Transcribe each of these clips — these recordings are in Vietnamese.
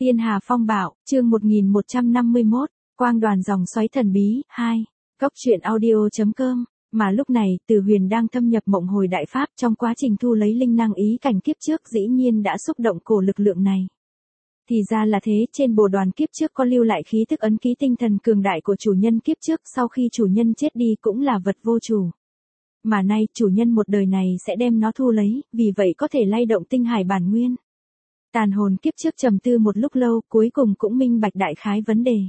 Tiên Hà Phong Bạo, chương 1151, Quang đoàn dòng xoáy thần bí, 2, Cốc truyện audio.com. Mà lúc này, Từ Huyền đang thâm nhập mộng hồi đại pháp, trong quá trình thu lấy linh năng ý cảnh kiếp trước dĩ nhiên đã xúc động cổ lực lượng này. Thì ra là thế, trên bồ đoàn kiếp trước có lưu lại khí thức ấn ký tinh thần cường đại của chủ nhân kiếp trước, sau khi chủ nhân chết đi cũng là vật vô chủ. Mà nay, chủ nhân một đời này sẽ đem nó thu lấy, vì vậy có thể lay động tinh hải bản nguyên. Tàn hồn kiếp trước trầm tư một lúc lâu, cuối cùng cũng minh bạch đại khái vấn đề.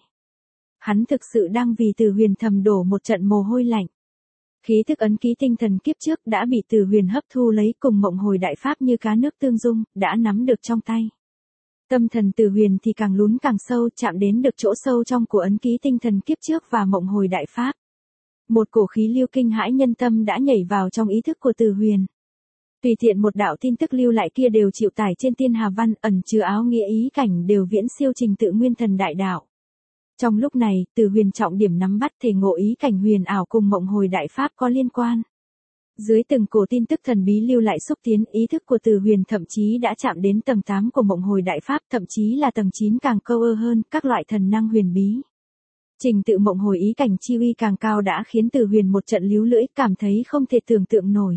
Hắn thực sự đang vì Từ Huyền thầm đổ một trận mồ hôi lạnh. Khí thức ấn ký tinh thần kiếp trước đã bị Từ Huyền hấp thu lấy cùng mộng hồi đại pháp như cá nước tương dung, đã nắm được trong tay. Tâm thần Từ Huyền thì càng lún càng sâu, chạm đến được chỗ sâu trong của ấn ký tinh thần kiếp trước và mộng hồi đại pháp. Một cổ khí lưu kinh hãi nhân tâm đã nhảy vào trong ý thức của Từ Huyền. Tùy tiện một đạo tin tức lưu lại kia đều chịu tải trên Tiên Hà Văn, ẩn chứa áo nghĩa ý cảnh đều viễn siêu trình tự nguyên thần đại đạo. Trong lúc này, Từ Huyền trọng điểm nắm bắt thể ngộ ý cảnh huyền ảo cùng mộng hồi đại pháp có liên quan. Dưới từng cổ tin tức thần bí lưu lại xúc tiến ý thức của Từ Huyền thậm chí đã chạm đến tầng 8 của mộng hồi đại pháp, thậm chí là tầng 9 càng câu ơ hơn, các loại thần năng huyền bí. Trình tự mộng hồi ý cảnh chi uy càng cao đã khiến Từ Huyền một trận líu lưỡi, cảm thấy không thể tưởng tượng nổi.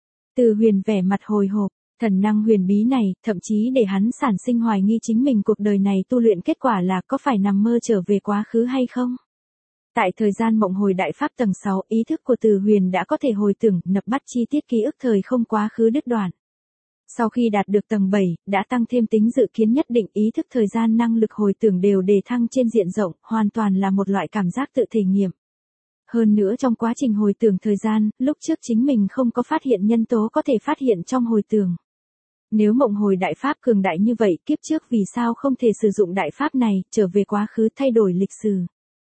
Từ Huyền vẻ mặt hồi hộp, thần năng huyền bí này, thậm chí để hắn sản sinh hoài nghi chính mình cuộc đời này tu luyện kết quả là có phải nằm mơ trở về quá khứ hay không. Tại thời gian mộng hồi đại pháp tầng 6, ý thức của Từ Huyền đã có thể hồi tưởng, nập bắt chi tiết ký ức thời không quá khứ đứt đoạn. Sau khi đạt được tầng 7, đã tăng thêm tính dự kiến nhất định, ý thức thời gian năng lực hồi tưởng đều đề thăng trên diện rộng, hoàn toàn là một loại cảm giác tự thể nghiệm. Hơn nữa trong quá trình hồi tưởng thời gian, lúc trước chính mình không có phát hiện nhân tố có thể phát hiện trong hồi tưởng. Nếu mộng hồi đại pháp cường đại như vậy, kiếp trước vì sao không thể sử dụng đại pháp này, trở về quá khứ thay đổi lịch sử.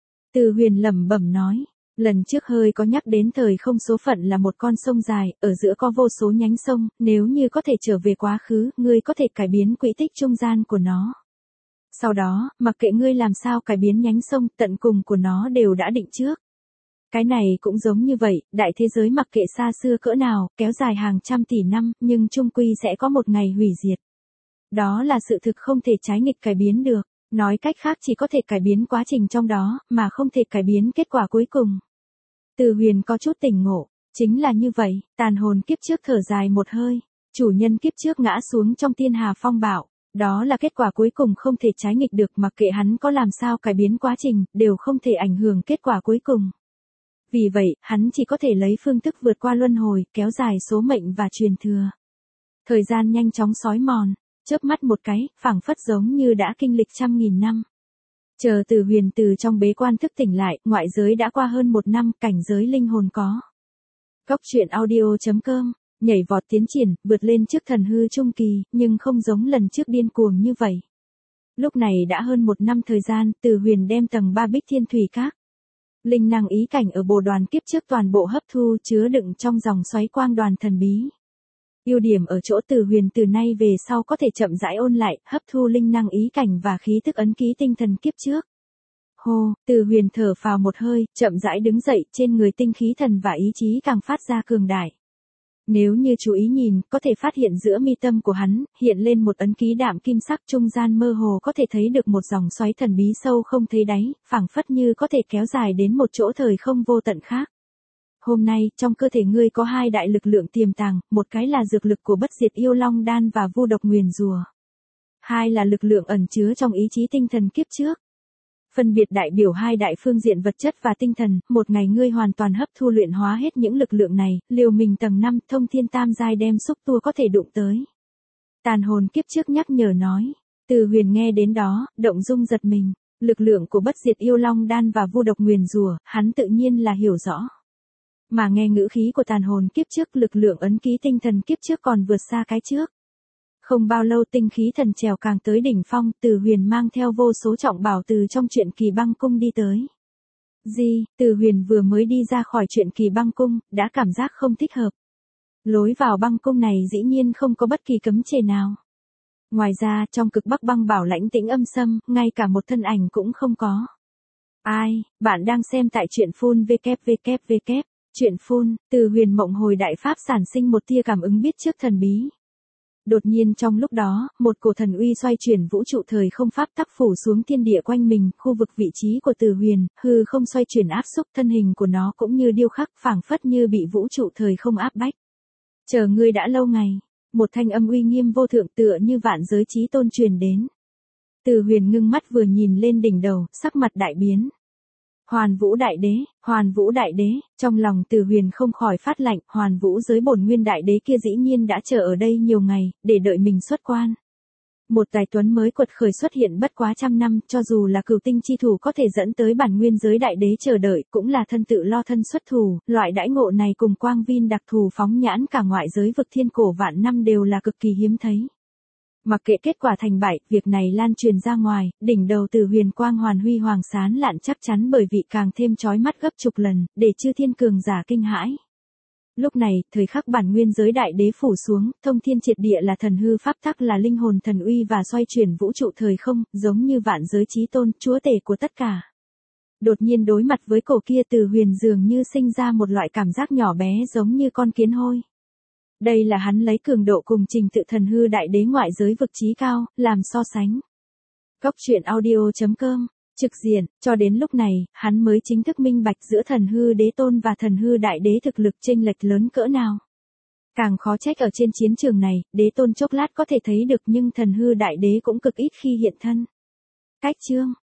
Từ Huyền lẩm bẩm nói, lần trước hơi có nhắc đến thời không số phận là một con sông dài, ở giữa có vô số nhánh sông, nếu như có thể trở về quá khứ, ngươi có thể cải biến quỹ tích trung gian của nó. Sau đó, mặc kệ ngươi làm sao cải biến nhánh sông, tận cùng của nó đều đã định trước. Cái này cũng giống như vậy, đại thế giới mặc kệ xa xưa cỡ nào, kéo dài hàng trăm tỷ năm, nhưng chung quy sẽ có một ngày hủy diệt. Đó là sự thực không thể trái nghịch cải biến được, nói cách khác chỉ có thể cải biến quá trình trong đó, mà không thể cải biến kết quả cuối cùng. Từ Huyền có chút tỉnh ngộ, chính là như vậy, tàn hồn kiếp trước thở dài một hơi, chủ nhân kiếp trước ngã xuống trong Tiên Hà Phong Bạo, đó là kết quả cuối cùng không thể trái nghịch được, mặc kệ hắn có làm sao cải biến quá trình, đều không thể ảnh hưởng kết quả cuối cùng. Vì vậy, hắn chỉ có thể lấy phương thức vượt qua luân hồi, kéo dài số mệnh và truyền thừa. Thời gian nhanh chóng xói mòn, chớp mắt một cái, phảng phất giống như đã kinh lịch trăm nghìn năm. Chờ Từ Huyền từ trong bế quan thức tỉnh lại, ngoại giới đã qua hơn 1 năm, cảnh giới linh hồn có. Cốc truyện audio.com, nhảy vọt tiến triển, vượt lên trước thần hư trung kỳ, nhưng không giống lần trước điên cuồng như vậy. Lúc này đã hơn 1 năm thời gian, Từ Huyền đem tầng 3 Bích Thiên Thủy Các. Linh năng ý cảnh ở bồ đoàn kiếp trước toàn bộ hấp thu chứa đựng trong dòng xoáy quang đoàn thần bí. Ưu điểm ở chỗ Từ Huyền từ nay về sau có thể chậm rãi ôn lại, hấp thu linh năng ý cảnh và khí thức ấn ký tinh thần kiếp trước. Hô, Từ Huyền thở phào một hơi, chậm rãi đứng dậy, trên người tinh khí thần và ý chí càng phát ra cường đại. Nếu như chú ý nhìn, có thể phát hiện giữa mi tâm của hắn, hiện lên một ấn ký đạm kim sắc, trung gian mơ hồ có thể thấy được một dòng xoáy thần bí sâu không thấy đáy, phảng phất như có thể kéo dài đến một chỗ thời không vô tận khác. Hôm nay, trong cơ thể ngươi có 2 đại lực lượng tiềm tàng, một cái là dược lực của bất diệt yêu long đan và vu độc nguyền rùa. 2 là lực lượng ẩn chứa trong ý chí tinh thần kiếp trước. Phân biệt đại biểu 2 đại phương diện vật chất và tinh thần, một ngày ngươi hoàn toàn hấp thu luyện hóa hết những lực lượng này, liều mình tầng 5, thông thiên tam giai đem xúc tua có thể đụng tới. Tàn hồn kiếp trước nhắc nhở nói, Từ Huyền nghe đến đó, động dung giật mình, lực lượng của bất diệt yêu long đan và vu độc nguyền rùa, hắn tự nhiên là hiểu rõ. Mà nghe ngữ khí của tàn hồn kiếp trước, lực lượng ấn ký tinh thần kiếp trước còn vượt xa cái trước. Không bao lâu tinh khí thần trèo càng tới đỉnh phong, Từ Huyền mang theo vô số trọng bảo từ trong truyện kỳ băng cung đi tới. Từ Huyền vừa mới đi ra khỏi truyện kỳ băng cung, đã cảm giác không thích hợp. Lối vào băng cung này dĩ nhiên không có bất kỳ cấm chế nào. Ngoài ra, trong cực bắc băng bảo lãnh tĩnh âm sâm, ngay cả một thân ảnh cũng không có. Ai, bạn đang xem tại truyện phun www. Truyện phun, Từ Huyền mộng hồi đại pháp sản sinh một tia cảm ứng biết trước thần bí. Đột nhiên trong lúc đó, một cổ thần uy xoay chuyển vũ trụ thời không pháp tắc phủ xuống thiên địa quanh mình, khu vực vị trí của Từ Huyền, hư không xoay chuyển áp xúc, thân hình của nó cũng như điêu khắc, phảng phất như bị vũ trụ thời không áp bách. Chờ ngươi đã lâu ngày, một thanh âm uy nghiêm vô thượng tựa như vạn giới chí tôn truyền đến. Từ Huyền ngưng mắt vừa nhìn lên đỉnh đầu, sắc mặt đại biến. Hoàn Vũ Đại Đế, Hoàn Vũ Đại Đế, trong lòng Từ Huyền không khỏi phát lạnh, Hoàn Vũ giới bổn nguyên đại đế kia dĩ nhiên đã chờ ở đây nhiều ngày, để đợi mình xuất quan. Một tài tuấn mới quật khởi xuất hiện bất quá trăm năm, cho dù là cửu tinh chi thủ có thể dẫn tới bản nguyên giới đại đế chờ đợi, cũng là thân tự lo thân xuất thủ, loại đãi ngộ này cùng quang vin đặc thù phóng nhãn cả ngoại giới vực thiên cổ vạn năm đều là cực kỳ hiếm thấy. Mặc kệ kết quả thành bại, việc này lan truyền ra ngoài, đỉnh đầu Từ Huyền quang hoàn huy hoàng sán lạn chắc chắn bởi vị càng thêm chói mắt gấp chục lần, để chư thiên cường giả kinh hãi. Lúc này, thời khắc bản nguyên giới đại đế phủ xuống, thông thiên triệt địa là thần hư pháp tắc là linh hồn thần uy và xoay chuyển vũ trụ thời không, giống như vạn giới chí tôn, chúa tể của tất cả. Đột nhiên đối mặt với cổ kia Từ Huyền dường như sinh ra một loại cảm giác nhỏ bé giống như con kiến hôi. Đây là hắn lấy cường độ cùng trình tự thần hư đại đế ngoại giới vực chí cao, làm so sánh. Góc truyện audio.com, trực diện, cho đến lúc này, hắn mới chính thức minh bạch giữa thần hư đế tôn và thần hư đại đế thực lực chênh lệch lớn cỡ nào. Càng khó trách ở trên chiến trường này, đế tôn chốc lát có thể thấy được nhưng thần hư đại đế cũng cực ít khi hiện thân. Cách chương